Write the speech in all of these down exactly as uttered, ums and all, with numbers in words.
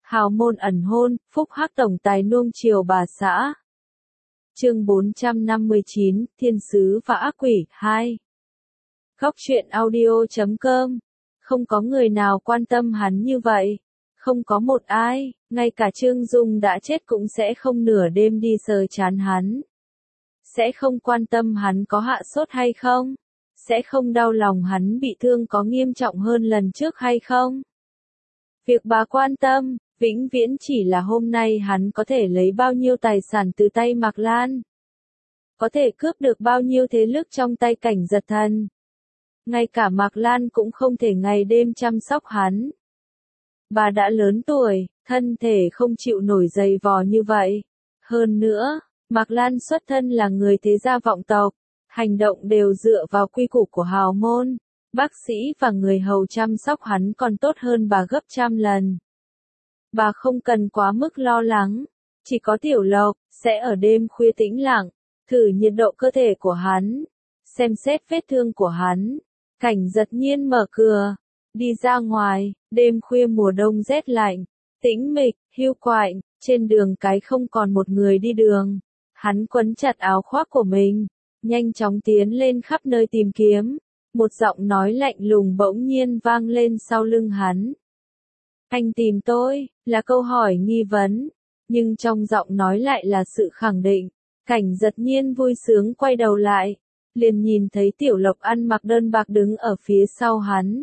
Hào môn ẩn hôn, phúc hắc tổng tài nuông chiều bà xã. Chương bốn trăm năm mươi chín, Thiên sứ và ác quỷ, hai. Góc truyện audio chấm com. Không có người nào quan tâm hắn như vậy. Không có một ai, ngay cả Trương Dung đã chết cũng sẽ không nửa đêm đi sờ chán hắn. Sẽ không quan tâm hắn có hạ sốt hay không. Sẽ không đau lòng hắn bị thương có nghiêm trọng hơn lần trước hay không. Việc bà quan tâm, vĩnh viễn chỉ là hôm nay hắn có thể lấy bao nhiêu tài sản từ tay Mạc Lan. Có thể cướp được bao nhiêu thế lực trong tay Cảnh Giật Thần. Ngay cả Mạc Lan cũng không thể ngày đêm chăm sóc hắn. Bà đã lớn tuổi, thân thể không chịu nổi dày vò như vậy. Hơn nữa, Mạc Lan xuất thân là người thế gia vọng tộc, hành động đều dựa vào quy củ của hào môn. Bác sĩ và người hầu chăm sóc hắn còn tốt hơn bà gấp trăm lần. Bà không cần quá mức lo lắng, chỉ có Tiểu Lộc sẽ ở đêm khuya tĩnh lặng, thử nhiệt độ cơ thể của hắn, xem xét vết thương của hắn. Cảnh Giật Nhiên mở cửa, đi ra ngoài, đêm khuya mùa đông rét lạnh, tĩnh mịch, hiu quạnh, trên đường cái không còn một người đi đường. Hắn quấn chặt áo khoác của mình, nhanh chóng tiến lên khắp nơi tìm kiếm. Một giọng nói lạnh lùng bỗng nhiên vang lên sau lưng hắn. Anh tìm tôi, là câu hỏi nghi vấn, nhưng trong giọng nói lại là sự khẳng định. Cảnh Giật Nhiên vui sướng quay đầu lại, liền nhìn thấy Tiểu Lộc ăn mặc đơn bạc đứng ở phía sau hắn.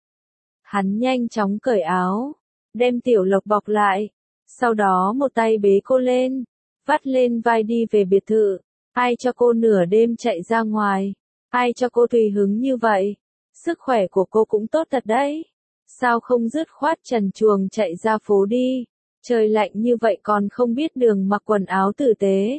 Hắn nhanh chóng cởi áo, đem Tiểu Lộc bọc lại, sau đó một tay bế cô lên, vắt lên vai đi về biệt thự. Ai cho cô nửa đêm chạy ra ngoài? Ai cho cô tùy hứng như vậy? Sức khỏe của cô cũng tốt thật đấy. Sao không dứt khoát trần truồng chạy ra phố đi? Trời lạnh như vậy còn không biết đường mặc quần áo tử tế.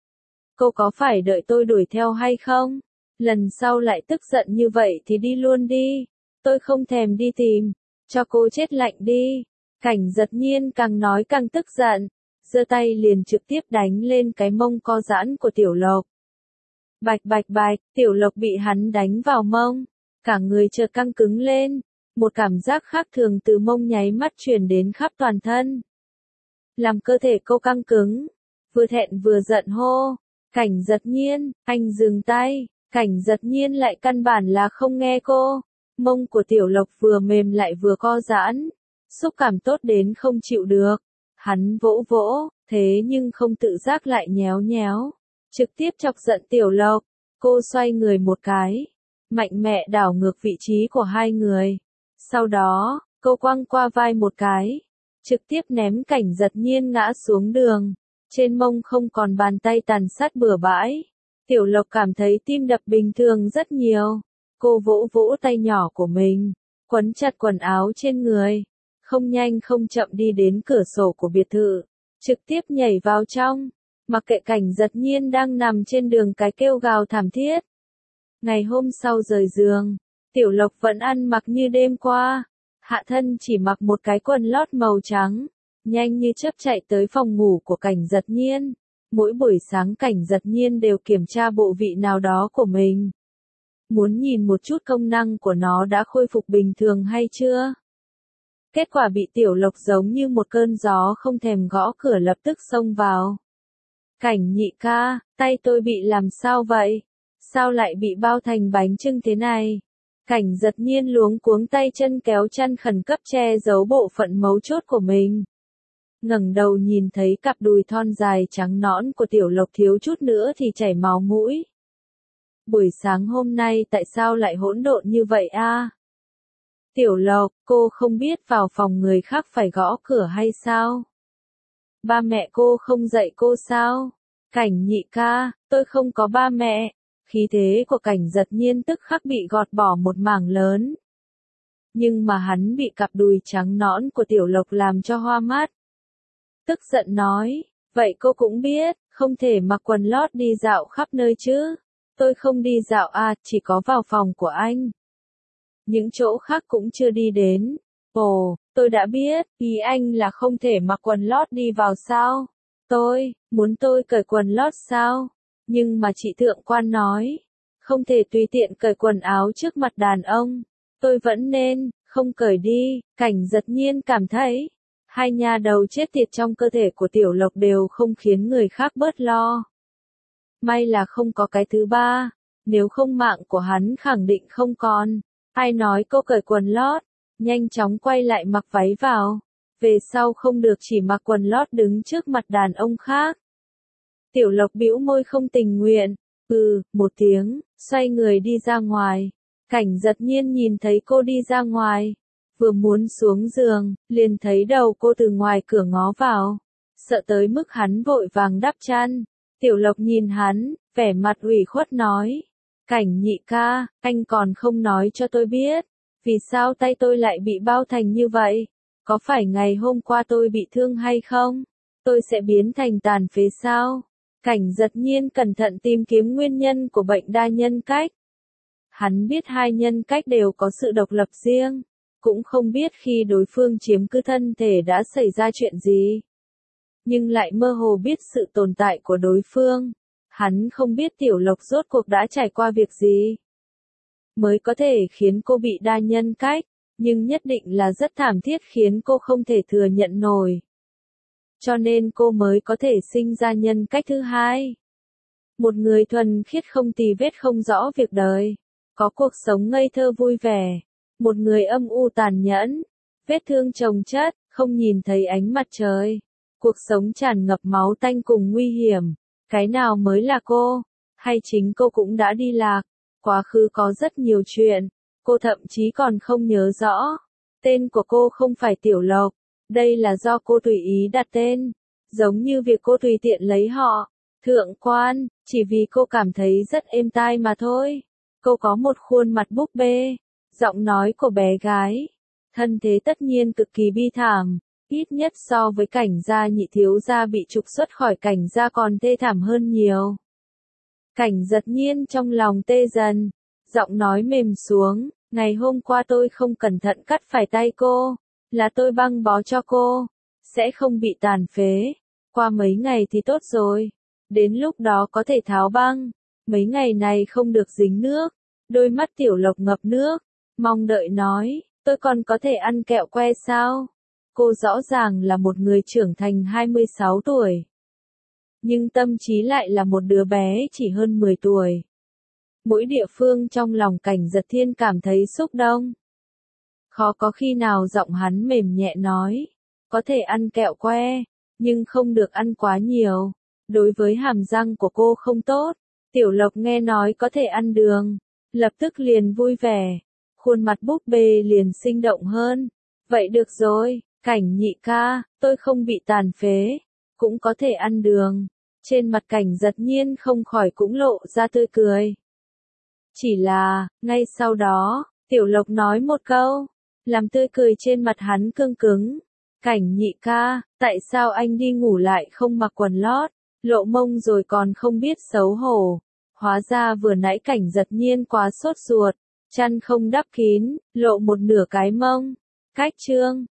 Cô có phải đợi tôi đuổi theo hay không? Lần sau lại tức giận như vậy thì đi luôn đi. Tôi không thèm đi tìm. Cho cô chết lạnh đi. Cảnh Giật Nhiên càng nói càng tức giận, giơ tay liền trực tiếp đánh lên cái mông co giãn của Tiểu Lộc. Bạch bạch bạch, Tiểu Lộc bị hắn đánh vào mông, cả người chợt căng cứng lên, một cảm giác khác thường từ mông nháy mắt truyền đến khắp toàn thân. Làm cơ thể cô căng cứng, vừa thẹn vừa giận hô, Cảnh Giật Nhiên, anh dừng tay. Cảnh Giật Nhiên lại căn bản là không nghe cô, mông của Tiểu Lộc vừa mềm lại vừa co giãn, xúc cảm tốt đến không chịu được. Hắn vỗ vỗ, thế nhưng không tự giác lại nhéo nhéo, trực tiếp chọc giận Tiểu Lộc. Cô xoay người một cái, mạnh mẽ đảo ngược vị trí của hai người. Sau đó, cô quăng qua vai một cái, trực tiếp ném Cảnh Giật Nhiên ngã xuống đường. Trên mông không còn bàn tay tàn sát bừa bãi. Tiểu Lộc cảm thấy tim đập bình thường rất nhiều. Cô vỗ vỗ tay nhỏ của mình, quấn chặt quần áo trên người, không nhanh không chậm đi đến cửa sổ của biệt thự, trực tiếp nhảy vào trong, mặc kệ Cảnh Giật Nhiên đang nằm trên đường cái kêu gào thảm thiết. Ngày hôm sau rời giường, Tiểu Lộc vẫn ăn mặc như đêm qua, hạ thân chỉ mặc một cái quần lót màu trắng, nhanh như chớp chạy tới phòng ngủ của Cảnh Giật Nhiên. Mỗi buổi sáng Cảnh Giật Nhiên đều kiểm tra bộ vị nào đó của mình, muốn nhìn một chút công năng của nó đã khôi phục bình thường hay chưa. Kết quả bị Tiểu Lộc giống như một cơn gió không thèm gõ cửa lập tức xông vào. Cảnh nhị ca, tay tôi bị làm sao vậy? Sao lại bị bao thành bánh chưng thế này? Cảnh Giật Nhiên luống cuống tay chân kéo chăn khẩn cấp che giấu bộ phận mấu chốt của mình. Ngẩng đầu nhìn thấy cặp đùi thon dài trắng nõn của Tiểu Lộc thiếu chút nữa thì chảy máu mũi. Buổi sáng hôm nay tại sao lại hỗn độn như vậy a? Tiểu Lộc, cô không biết vào phòng người khác phải gõ cửa hay sao? Ba mẹ cô không dạy cô sao? Cảnh nhị ca, tôi không có ba mẹ. Khí thế của Cảnh Giật Nhiên tức khắc bị gọt bỏ một mảng lớn. Nhưng mà hắn bị cặp đùi trắng nõn của Tiểu Lộc làm cho hoa mắt. Tức giận nói, vậy cô cũng biết, không thể mặc quần lót đi dạo khắp nơi chứ. Tôi không đi dạo à, chỉ có vào phòng của anh. Những chỗ khác cũng chưa đi đến. Ồ, tôi đã biết, ý anh là không thể mặc quần lót đi vào sao? Tôi, muốn tôi cởi quần lót sao? Nhưng mà chị thượng quan nói, không thể tùy tiện cởi quần áo trước mặt đàn ông. Tôi vẫn nên, không cởi đi. Cảnh Giật Nhiên cảm thấy, Hai nha đầu chết tiệt trong cơ thể của Tiểu Lộc đều không khiến người khác bớt lo. May là không có cái thứ ba, nếu không mạng của hắn khẳng định không còn. Ai nói cô cởi quần lót, nhanh chóng quay lại mặc váy vào. Về sau không được chỉ mặc quần lót đứng trước mặt đàn ông khác. Tiểu Lộc bĩu môi không tình nguyện, ừ, một tiếng, xoay người đi ra ngoài. Cảnh Giật Nhiên nhìn thấy cô đi ra ngoài, vừa muốn xuống giường, liền thấy đầu cô từ ngoài cửa ngó vào. Sợ tới mức hắn vội vàng đắp chăn. Tiểu Lộc nhìn hắn, vẻ mặt ủy khuất nói. Cảnh nhị ca, anh còn không nói cho tôi biết. Vì sao tay tôi lại bị bao thành như vậy? Có phải ngày hôm qua tôi bị thương hay không? Tôi sẽ biến thành tàn phế sao? Cảnh Giật Nhiên cẩn thận tìm kiếm nguyên nhân của bệnh đa nhân cách. Hắn biết hai nhân cách đều có sự độc lập riêng, cũng không biết khi đối phương chiếm cứ thân thể đã xảy ra chuyện gì. Nhưng lại mơ hồ biết sự tồn tại của đối phương. Hắn không biết Tiểu Lộc rốt cuộc đã trải qua việc gì mới có thể khiến cô bị đa nhân cách, nhưng nhất định là rất thảm thiết khiến cô không thể thừa nhận nổi. Cho nên cô mới có thể sinh ra nhân cách thứ hai. Một người thuần khiết không tì vết không rõ việc đời, có cuộc sống ngây thơ vui vẻ. Một người âm u tàn nhẫn, vết thương chồng chất, không nhìn thấy ánh mặt trời. Cuộc sống tràn ngập máu tanh cùng nguy hiểm. Cái nào mới là cô? Hay chính cô cũng đã đi lạc? Quá khứ có rất nhiều chuyện, cô thậm chí còn không nhớ rõ. Tên của cô không phải Tiểu Lộc, đây là do cô tùy ý đặt tên. Giống như việc cô tùy tiện lấy họ, Thượng Quan, chỉ vì cô cảm thấy rất êm tai mà thôi. Cô có một khuôn mặt búp bê, giọng nói của bé gái. Thân thế tất nhiên cực kỳ bi thảm, ít nhất so với Cảnh gia nhị thiếu gia bị trục xuất khỏi Cảnh gia còn thê thảm hơn nhiều. Cảnh Giật Nhiên trong lòng tê dần, giọng nói mềm xuống, ngày hôm qua tôi không cẩn thận cắt phải tay cô, là tôi băng bó cho cô, sẽ không bị tàn phế, qua mấy ngày thì tốt rồi, đến lúc đó có thể tháo băng, mấy ngày này không được dính nước. Đôi mắt Tiểu Lộc ngập nước, mong đợi nói, tôi còn có thể ăn kẹo que sao? Cô rõ ràng là một người trưởng thành hai mươi sáu tuổi. Nhưng tâm trí lại là một đứa bé chỉ hơn mười tuổi. Mỗi địa phương trong lòng Cảnh Giật Thiên cảm thấy xúc động. Khó có khi nào giọng hắn mềm nhẹ nói, có thể ăn kẹo que, nhưng không được ăn quá nhiều. Đối với hàm răng của cô không tốt. Tiểu Lộc nghe nói có thể ăn đường, lập tức liền vui vẻ. Khuôn mặt búp bê liền sinh động hơn. Vậy được rồi, Cảnh nhị ca, tôi không bị tàn phế, cũng có thể ăn đường. Trên mặt Cảnh Giật Nhiên không khỏi cũng lộ ra tươi cười. Chỉ là, ngay sau đó, Tiểu Lộc nói một câu, làm tươi cười trên mặt hắn cương cứng. Cảnh nhị ca, tại sao anh đi ngủ lại không mặc quần lót, lộ mông rồi còn không biết xấu hổ. Hóa ra vừa nãy Cảnh Giật Nhiên quá sốt ruột, chăn không đắp kín, lộ một nửa cái mông. Cách chương